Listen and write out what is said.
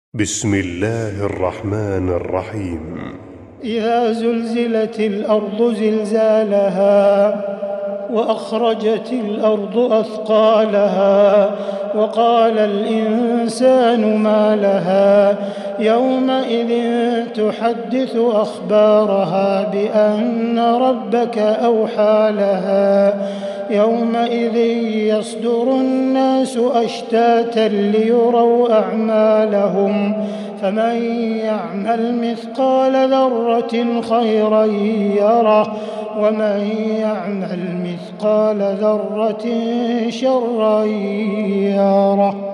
بسم الله الرحمن الرحيم. إذا زلزلت الأرض زلزالها وأخرجت الأرض أثقالها وقال الإنسان ما لها يومئذ تحدث أخبارها بأن ربك أوحى لها يومئذ يصدر الناس أشتاتا ليروا أعمالهم فمن يعمل مثقال ذرة خيرا يره ومن يعمل مثقال ذرة شرا يره.